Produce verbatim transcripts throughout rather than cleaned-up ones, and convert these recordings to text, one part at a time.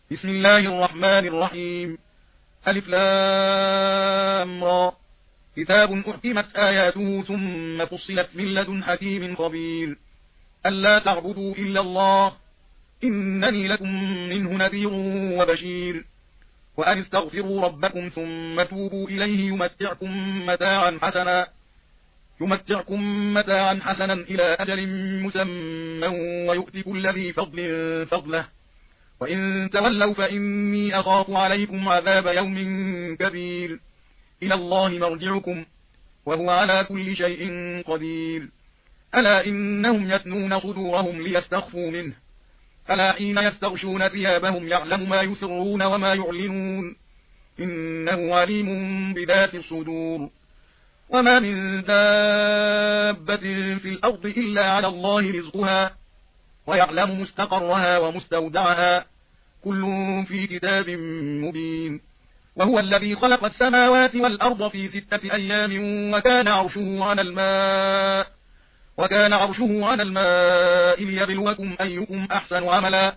بسم الله الرحمن الرحيم. ألف لام را. كتاب أحكمت آياته ثم فصلت من لدن حكيم خبير. ألا تعبدوا إلا الله إنني لكم منه نذير وبشير. وأن استغفروا ربكم ثم توبوا إليه يمتعكم متاعا حسنا يمتعكم متاعا حسنا إلى أجل مسمى ويؤتي كل ذي فضل فضله وإن تولوا فإني أخاف عليكم عذاب يوم كبير. إلى الله مرجعكم وهو على كل شيء قدير. ألا إنهم يثنون صدورهم ليستخفوا منه ألا حين يستغشون ثيابهم يعلم ما يسرون وما يعلنون إنه عليم بذات الصدور. وما من دابة في الأرض إلا على الله رزقها ويعلم مستقرها ومستودعها كل في كتاب مبين. وهو الذي خلق السماوات والأرض في ستة أيام وكان عرشه على الماء وكان عرشه على الماء ليبلوكم أيكم أحسن عملا.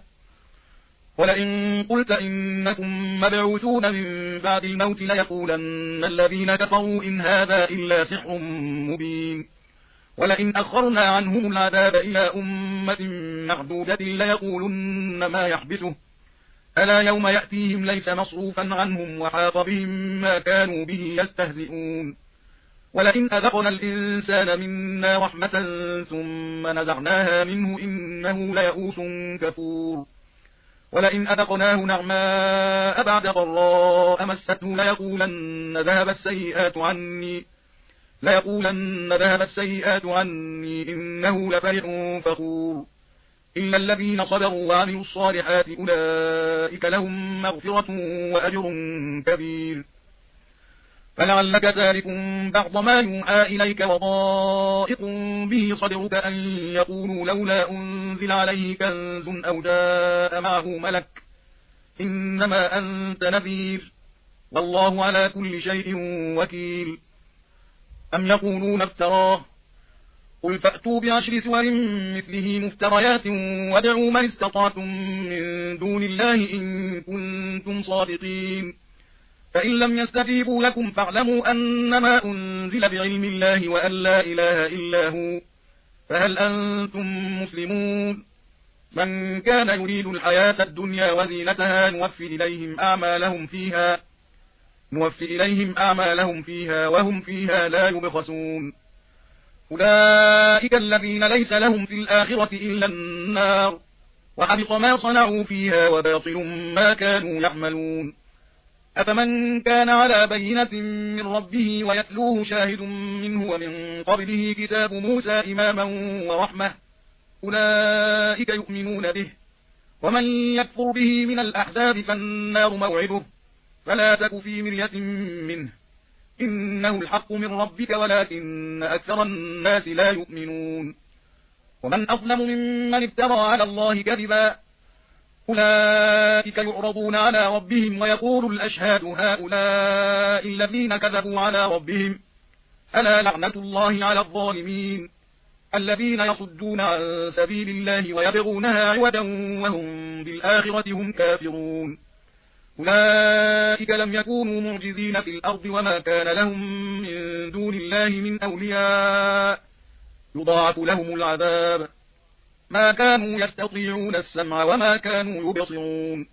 ولئن قلت إنكم مبعوثون من بعد الموت ليقولن الذين كفروا إن هذا إلا سحر مبين. ولئن أخرنا عنهم العذاب إلى أمة معدودة ليقولن ما يحبسه ألا يوم يأتيهم ليس مصروفا عنهم وحاق بهم ما كانوا به يستهزئون. ولئن أذقنا الإنسان منا رحمة ثم نزعناها منه إنه ليئوس كفور. ولئن أذقناه نعماء بعد ضراء مسته ليقولن ذهب السيئات عني ليقولن ذهب السيئات عني إنه لفرح فخور. إلا الذين صبروا وعملوا الصالحات أولئك لهم مغفرة وأجر كبير. فلعلك تارك بعض ما يوحى إليك وضائق به صدرك أن يقولوا لولا أنزل عليه كنز أو جاء معه ملك إنما أنت نذير والله على كل شيء وكيل. أم يقولون افتراه قل فأتوا بعشر سور مثله مفتريات وادعوا من استطعتم من دون الله إن كنتم صادقين. فإن لم يستجيبوا لكم فاعلموا أنما أنزل بعلم الله وأن لا إله إلا هو فهل أنتم مسلمون. من كان يريد الحياة الدنيا وزينتها نوفي إليهم أعمالهم فيها نوفي إليهم أعمالهم فيها وهم فيها لا يبخسون. أولئك الذين ليس لهم في الآخرة إلا النار وحبط ما صنعوا فيها وباطل ما كانوا يعملون. أفمن كان على بينة من ربه ويتلوه شاهد منه ومن قبله كتاب موسى إماما ورحمة أولئك يؤمنون به. ومن يكفر به من الأحزاب فالنار موعده فلا تك في مرية منه إنه الحق من ربك ولكن أكثر الناس لا يؤمنون. ومن أظلم ممن افترى على الله كذبا أولئك يعرضون على ربهم ويقول الأشهاد هؤلاء الذين كذبوا على ربهم ألا لعنة الله على الظالمين الذين يصدون عن سبيل الله ويبغونها عوجا وهم بالآخرة هم كافرون. أولئك لم يكونوا معجزين في الأرض وما كان لهم من دون الله من أولياء يضاعف لهم العذاب ما كانوا يستطيعون السمع وما كانوا يبصرون.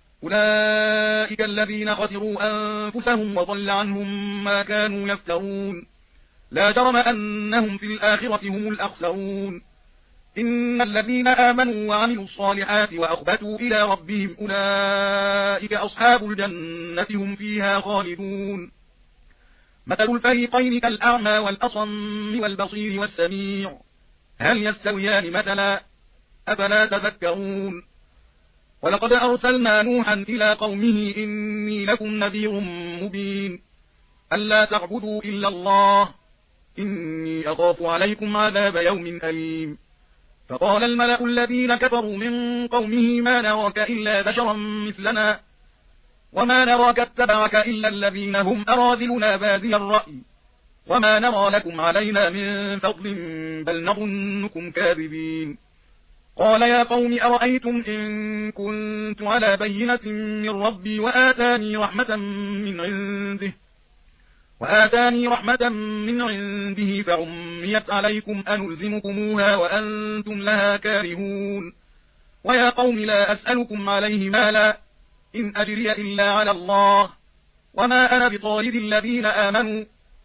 أولئك الذين خسروا أنفسهم وضل عنهم ما كانوا يفترون لا جرم أنهم في الآخرة هم الأخسرون. إن الذين آمنوا وعملوا الصالحات وأخبتوا إلى ربهم أولئك أصحاب الجنة هم فيها خالدون. مثل الفريقين كالأعمى والأصم والبصير والسميع هل يستويان مثلا أفلا تذكرون. ولقد أرسلنا نوحا إلى قومه إني لكم نذير مبين ألا تعبدوا إلا الله إني أخاف عليكم عذاب يوم أليم. فقال الملأ الذين كفروا من قومه ما نراك إلا بشرا مثلنا وما نراك اتبعك إلا الذين هم أراذلنا بادي الرأي وما نرى لكم علينا من فضل بل نظنكم كاذبين. قال يا قوم أرأيتم إن كنت على بينة من ربي وآتاني رحمة من عنده وآتاني رحمة من عنده فعميت عليكم أنلزمكموها وأنتم لها كارهون ويا قوم لا أسألكم عليه مالا إن أجري إلا على الله وما أنا بطارد الذين آمنوا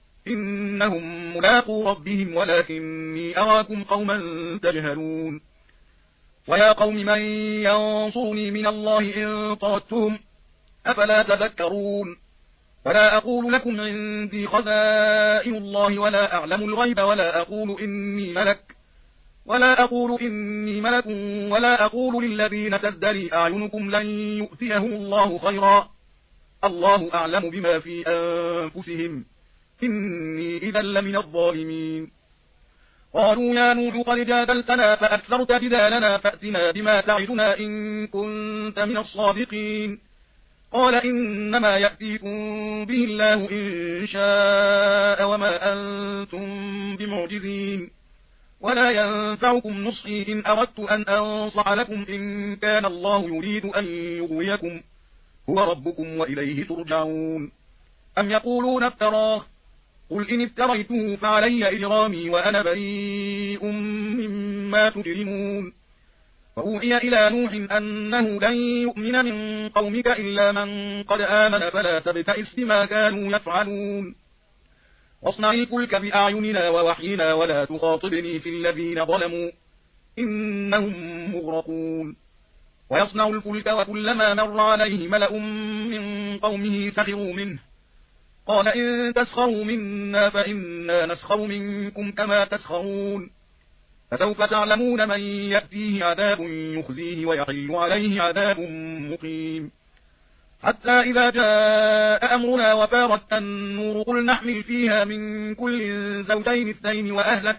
إنهم ملاقو ربهم ولكني أراكم قوما تجهلون ويا قوم من ينصرني من الله إن طردتهم أفلا تذكرون ولا أقول لكم عندي خزائن الله ولا أعلم الغيب ولا أقول إني ملك ولا أقول إني ملك ولا أقول للذين تزدري أعينكم لن يؤتيهم الله خيرا الله أعلم بما في أنفسهم إني إذا لمن الظالمين قالوا يا نوح قد جادلتنا فأكثرت جدالنا فأتنا بما تعدنا إن كنت من الصادقين قال إنما يأتيكم به الله إن شاء وما أنتم بمعجزين ولا ينفعكم نصحي إن أردت أن أنصح لكم إن كان الله يريد أن يغويكم هو ربكم وإليه ترجعون أم يقولون افتراه قل إن افتريته فعلي إجرامي وأنا بريء مما تجرمون وأوحي إلى نوح أنه لن يؤمن من قومك إلا من قد آمن فلا تبتئس بما كانوا يفعلون واصنع الفلك بأعيننا ووحينا ولا تخاطبني في الذين ظلموا إنهم مغرقون ويصنع الفلك وكلما مر عليه ملأ من قومه سخروا منه قال إن تسخروا منا فإنا نسخر منكم كما تسخرون فسوف تعلمون من يأتيه عذاب يخزيه ويحل عليه عذاب مقيم حتى إذا جاء أمرنا وفارت النور قل نحمل فيها من كل زوجين اثنين وأهلك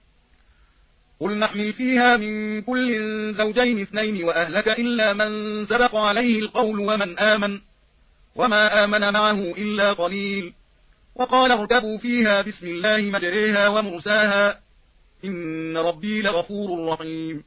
قل نحمل فيها من كل زوجين اثنين وأهلك إلا من سبق عليه القول ومن آمن وما آمن معه إلا قليل وقال اركبوا فيها بسم الله مجريها ومرساها إن ربي لغفور رحيم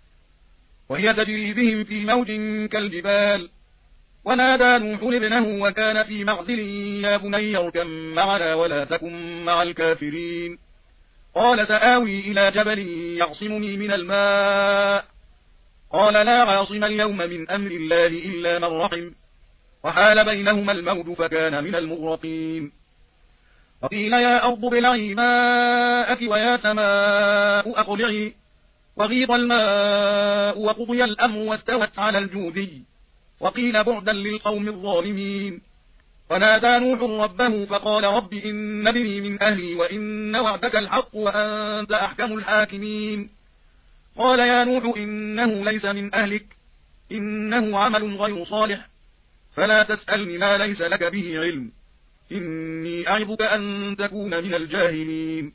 وهي تجري بهم في موج كالجبال ونادى نوح ابنه وكان في معزل يا بني اركب معنا ولا تكن مع الكافرين قال سآوي إلى جبل يعصمني من الماء قال لا عاصم اليوم من أمر الله إلا من رحم وحال بينهما الموج فكان من المغرقين وقيل يا أرض ابلعي ماءك ويا سماء أقلعي وغيض الماء وقضي الأمر واستوت على الجودي وقيل بعدا للقوم الظالمين ونادى نوح ربه فقال رب إن ابني من أهلي وإن وعدك الحق وأنت أحكم الحاكمين قال يا نوح إنه ليس من أهلك إنه عمل غير صالح فلا تسألني ما ليس لك به علم إني أعظك أن تكون من الجاهلين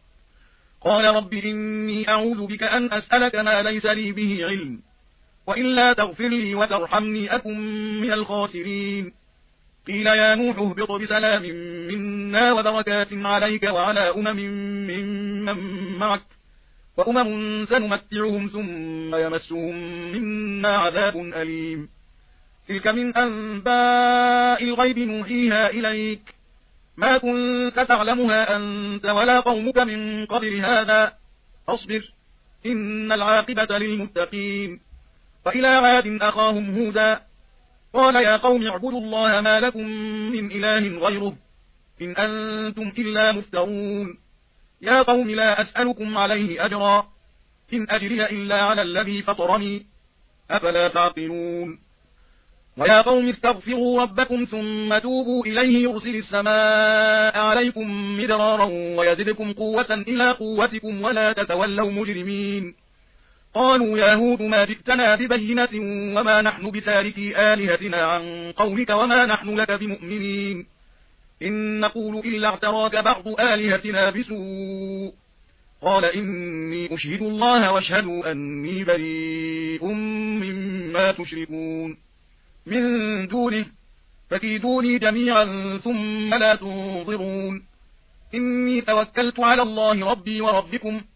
قال رب إني أعوذ بك أن أسألك ما ليس لي به علم وإلا تغفر لي وترحمني أكن من الخاسرين قيل يا نوح اهبط بسلام منا وبركات عليك وعلى أمم ممن معك وأمم سنمتعهم ثم يمسهم منا عذاب أليم تلك من أنباء الغيب نوحيها إليك ما كنت تعلمها أنت ولا قومك من قبل هذا فاصبر إن العاقبة للمتقين وإلى عاد أخاهم هودا قال يا قوم اعبدوا الله ما لكم من إله غيره إن أنتم إلا مفترون يا قوم لا أسألكم عليه أجرا إن أجري إلا على الذي فطرني أفلا تعقلون ويا قوم استغفروا ربكم ثم توبوا إليه يرسل السماء عليكم مدرارا ويزدكم قوة إلى قوتكم ولا تتولوا مجرمين قالوا يا هود ما جئتنا ببينة وما نحن بتاركي آلهتنا عن قولك وما نحن لك بمؤمنين إن نقول إلا اعتراك بعض آلهتنا بسوء قال إني أشهد الله واشهدوا أني بريء مما تشركون من دونه فكيدوني جميعا ثم لا تنظرون إني توكلت على الله ربي وربكم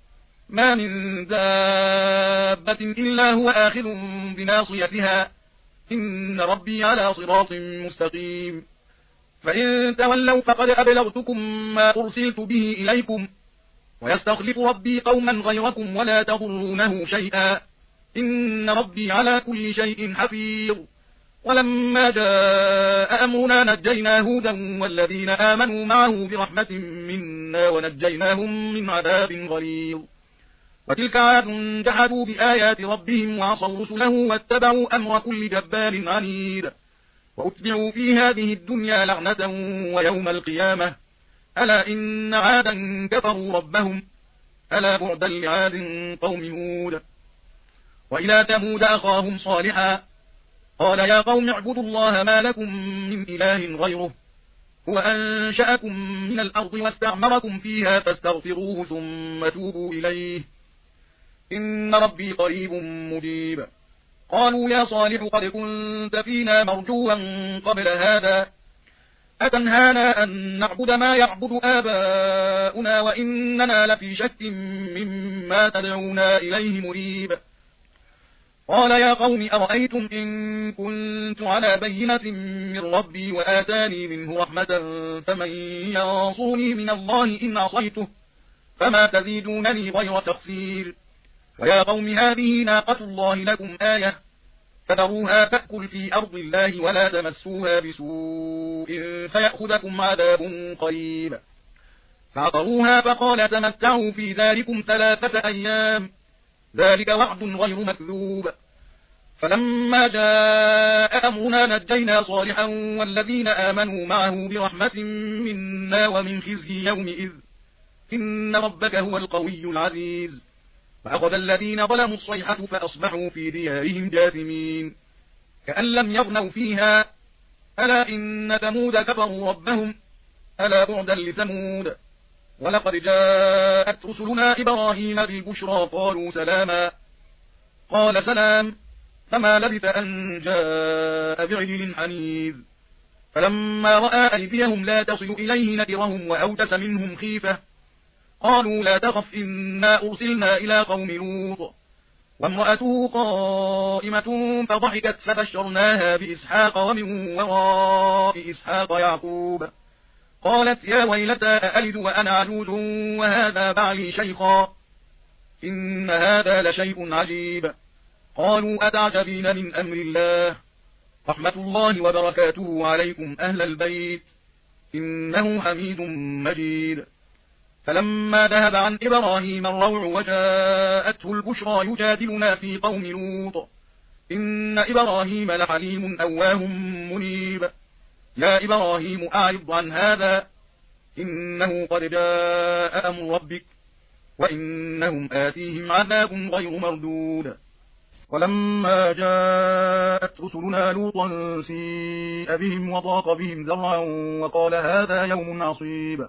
ما من دابة إلا هو آخذ بناصيتها إن ربي على صراط مستقيم فإن تولوا فقد أبلغتكم ما أرسلت به إليكم ويستخلف ربي قوما غيركم ولا تضرونه شيئا إن ربي على كل شيء حفيظ ولما جاء أمرنا نجينا هودا والذين آمنوا معه برحمة منا ونجيناهم من عذاب غليظ وتلك عاد جحدوا بآيات ربهم وعصوا رسله واتبعوا أمر كل جبار عنيد وأتبعوا في هذه الدنيا لعنة ويوم القيامة ألا إن عادا كفروا ربهم ألا بعدا لعاد قوم هود وإلى ثمود أخاهم صالحا قال يا قوم اعبدوا الله ما لكم من إله غيره هو أنشأكم من الأرض واستعمركم فيها فاستغفروه ثم توبوا إليه إن ربي قريب مجيب قالوا يا صالح قد كنت فينا مرجوا قبل هذا أتنهانا أن نعبد ما يعبد آباؤنا وإننا لفي شك مما تدعونا إليه مريب قال يا قوم أرأيتم إن كنت على بينة من ربي وآتاني منه رحمة فمن ينصرني من الله إن عصيته فما تزيدونني غير تخسير ويا قوم هذه ناقة الله لكم آية فذروها تأكل في أرض الله ولا تمسوها بسوء فيأخذكم عذاب قريب فعقروها فقال تمتعوا في ذلكم ثلاثة أيام ذلك وعد غير مكذوب فلما جاء أمرنا نجينا صالحا والذين آمنوا معه برحمة منا ومن خزي يومئذ إن ربك هو القوي العزيز فأخذ الذين ظلموا الصيحة فأصبحوا في ديارهم جاثمين كأن لم يغنوا فيها ألا إن ثمود كفروا ربهم ألا بعدا لثمود ولقد جاءت رسلنا إبراهيم بالبشرى قالوا سلاما قال سلام فما لبث أن جاء بعجل حنيذ فلما رأى أيديهم لا تصل إليه نكرهم وأوجس منهم خيفة قالوا لا تخف إنا أرسلنا إلى قوم لوط وامرأته قائمة فضحكت فبشرناها بإسحاق ومن وراء إسحاق يعقوب قالت يا ويلتى أألد وأنا عجوز وهذا بعلي شيخا إن هذا لشيء عجيب قالوا أتعجبين من أمر الله رحمة الله وبركاته عليكم أهل البيت إنه حميد مجيد فلما ذهب عن إبراهيم الروع وجاءته البشرى يجادلنا في قوم لوط إن إبراهيم لحليم أواه منيب يا إبراهيم أعرض عن هذا إنه قد جاء أمر ربك وإنهم آتيهم عذاب غير مردود ولما جاءت رسلنا لوطا سيء بهم وضاق بهم ذرعا وقال هذا يوم عصيب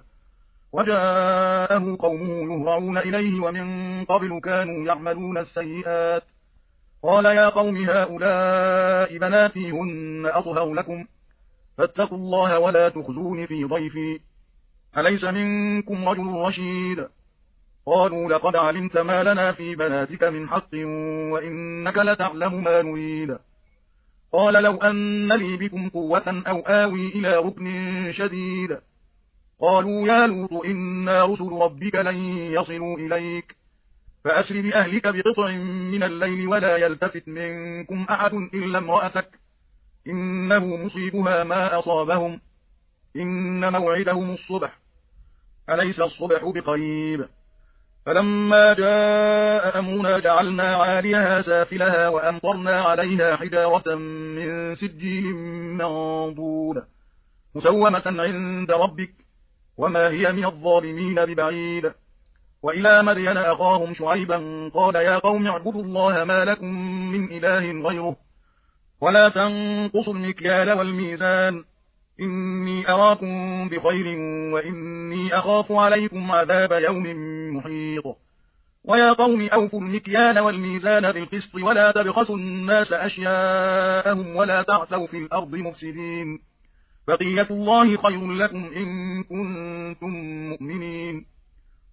وجاءه قومه يهرعون إليه ومن قبل كانوا يعملون السيئات قال يا قوم هؤلاء بناتي هن أطهر لكم فاتقوا الله ولا تخزون في ضيفي أليس منكم رجل رشيد قالوا لقد علمت ما لنا في بناتك من حق وإنك لتعلم ما نريد قال لو أن لي بكم قوة أو آوي إلى ركن شديد قالوا يا لوط إنا رسل ربك لن يصلوا إليك فأسر بأهلك بقطع من الليل ولا يلتفت منكم أحد إلا امرأتك إنه مصيبها ما أصابهم إن موعدهم الصبح أليس الصبح بقريب فلما جاء أمرنا جعلنا عاليها سافلها وأمطرنا عليها حجارة من سجيل منضود مسومة عند ربك وما هي من الظالمين ببعيد وإلى مدين أخاهم شعيبا قال يا قوم اعبدوا الله ما لكم من إله غيره ولا تنقصوا المكيال والميزان إني أراكم بخير وإني أخاف عليكم عذاب يوم محيط ويا قوم أوفوا المكيال والميزان بالقسط ولا تبخسوا الناس أشياءهم ولا تعثوا في الأرض مفسدين بقية الله خير لكم إن كنتم مؤمنين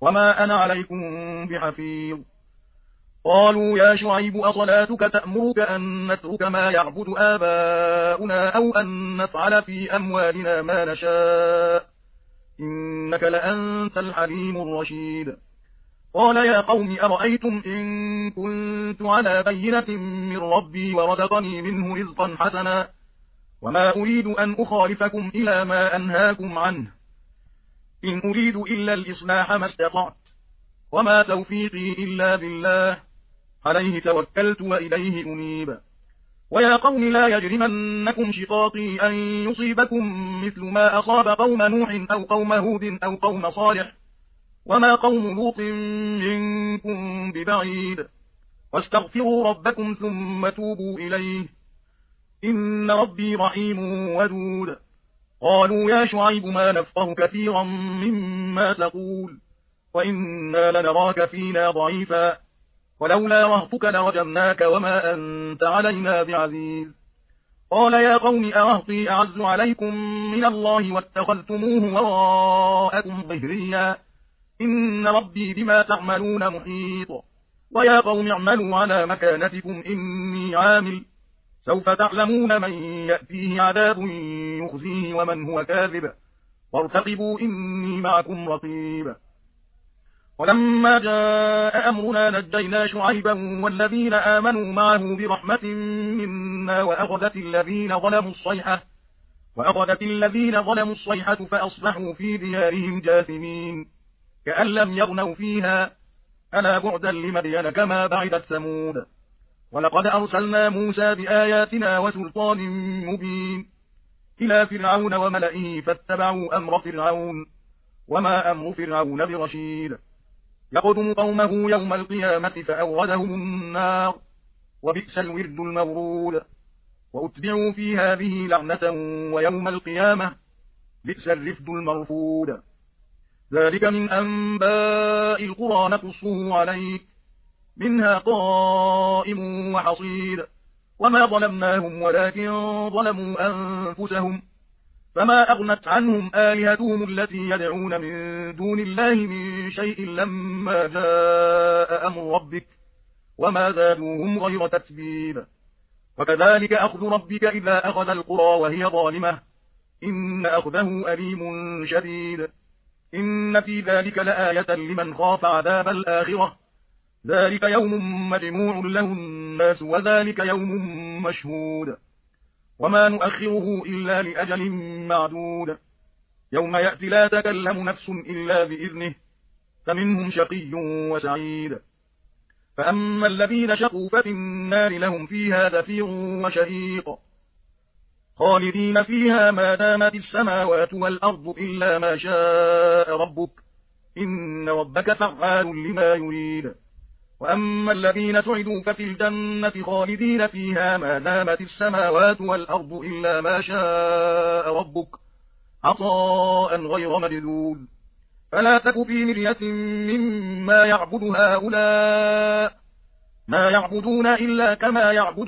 وما أنا عليكم بحفيظ. قالوا يا شعيب أصلاتك تأمرك أن نترك ما يعبد آباؤنا أو أن نفعل في أموالنا ما نشاء إنك لأنت الحليم الرشيد. قال يا قوم أرأيتم إن كنت على بينة من ربي ورزقني منه رزقا حسنا وما أريد أن أخالفكم إلى ما أنهاكم عنه إن أريد إلا الإصلاح ما استطعت وما توفيقي إلا بالله عليه توكلت وإليه أنيب. ويا قوم لا يجرمنكم شقاقي أن يصيبكم مثل ما أصاب قوم نوح أو قوم هود أو قوم صالح وما قوم لوط منكم ببعيد واستغفروا ربكم ثم توبوا إليه إن ربي رحيم ودود. قالوا يا شعيب ما نفقه كثيرا مما تقول وإنا لنراك فينا ضعيفا ولولا رهطك لرجمناك وما أنت علينا بعزيز. قال يا قوم أرهطي أعز عليكم من الله واتخذتموه وراءكم ظهريا إن ربي بما تعملون محيط. ويا قوم اعملوا على مكانتكم إني عامل سوف تعلمون من يأتيه عذاب يخزيه ومن هو كاذب وارتقبوا إني معكم رقيب. ولما جاء أمرنا نجينا شعيبا والذين آمنوا معه برحمة منا وأخذت الذين ظلموا الصيحة وأخذت الذين ظلموا الصيحة فأصبحوا في ديارهم جاثمين كأن لم يغنوا فيها ألا بعدا لمدين كما بعدت ثمود. ولقد أرسلنا موسى بآياتنا وسلطان مبين إلى فرعون وملئه فاتبعوا أمر فرعون وما أمر فرعون برشيد. يقدم قومه يوم القيامة فأوردهم النار وبئس الورد المورود. وأتبعوا في هذه لعنة ويوم القيامة بئس الرفد المرفود. ذلك من أنباء القرى نقصه عليك منها قائم وحصيد وما ظلمناهم ولكن ظلموا أنفسهم فما أغنت عنهم آلهتهم التي يدعون من دون الله من شيء لما جاء أمر ربك وما زادوهم غير تتبيب. وكذلك أخذ ربك إذا أخذ القرى وهي ظالمة إن أخذه أليم شديد. إن في ذلك لآية لمن خاف عذاب الآخرة ذلك يوم مجموع له الناس وذلك يوم مشهود وما نؤخره إلا لأجل معدود. يوم يأتي لا تكلم نفس إلا بإذنه فمنهم شقي وسعيد. فأما الذين شقوا ففي النار لهم فيها زفير وشهيق خالدين فيها ما دامت السماوات والأرض إلا ما شاء ربك إن ربك فعال لما يريد. وأما الذين سعدوا ففي الجنة خالدين فيها ما دامت السماوات والأرض إلا ما شاء ربك عطاء غير مجذوذ. فلا تك في مرية مما يعبد هؤلاء ما يعبدون إلا كما يعبد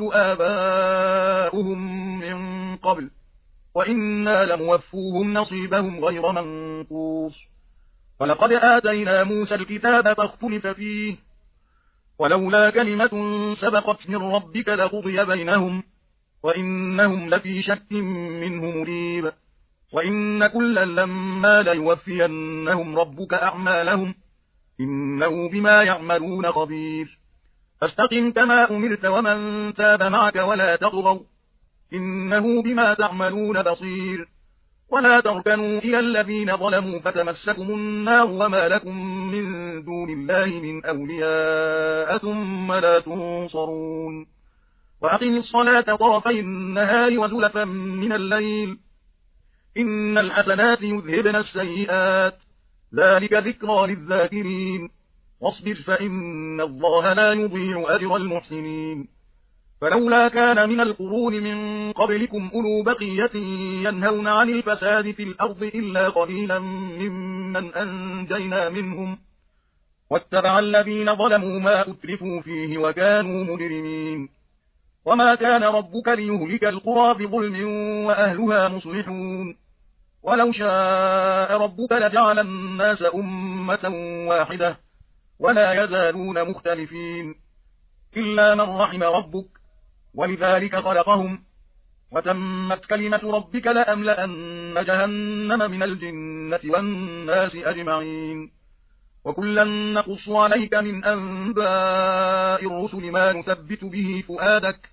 آباؤهم من قبل وإنا لموفوهم نصيبهم غير منقوص. ولقد آتينا موسى الكتاب فاختلف فيه ولولا كلمة سبقت من ربك لقضي بينهم وإنهم لفي شك منه مريب. وإن كلا لما ليوفينهم ربك أعمالهم إنه بما يعملون خبير. فاستقم كما أمرت ومن تاب معك ولا تطغوا إنه بما تعملون بصير. ولا تركنوا إلى الذين ظلموا فتمسكم النار وما لكم من دون الله من أولياء ثم لا تنصرون. وأقم الصلاة طرفي النهار وزلفا من الليل إن الحسنات يذهبن السيئات ذلك ذكرى للذاكرين. واصبر فإن الله لا يضيع أجر المحسنين. فلولا كان من القرون من قبلكم أولو بقية ينهون عن الفساد في الأرض إلا قليلا ممن أنجينا منهم واتبع الذين ظلموا ما أترفوا فيه وكانوا مجرمين. وما كان ربك ليهلك القرى بظلم وأهلها مصلحون ولو شاء ربك لجعل الناس أمة واحدة ولا يزالون مختلفين إلا من رحم ربك ولذلك خلقهم وتمت كلمة ربك لأملأن جهنم من الجنة والناس أجمعين وكلا نقص عليك من أنباء الرسل ما نثبت به فؤادك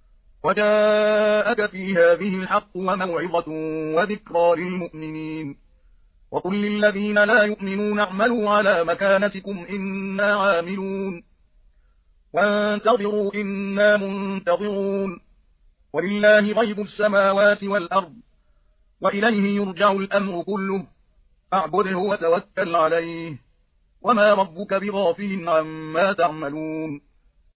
وجاءك في هذه الحق وموعظة وذكرى للمؤمنين وقل للذين لا يؤمنون اعملوا على مكانتكم إنا عاملون وانتظروا إنا منتظرون ولله غيب السماوات والأرض وإليه يرجع الأمر كله فاعبده وتوكل عليه وما ربك بغافل عما تعملون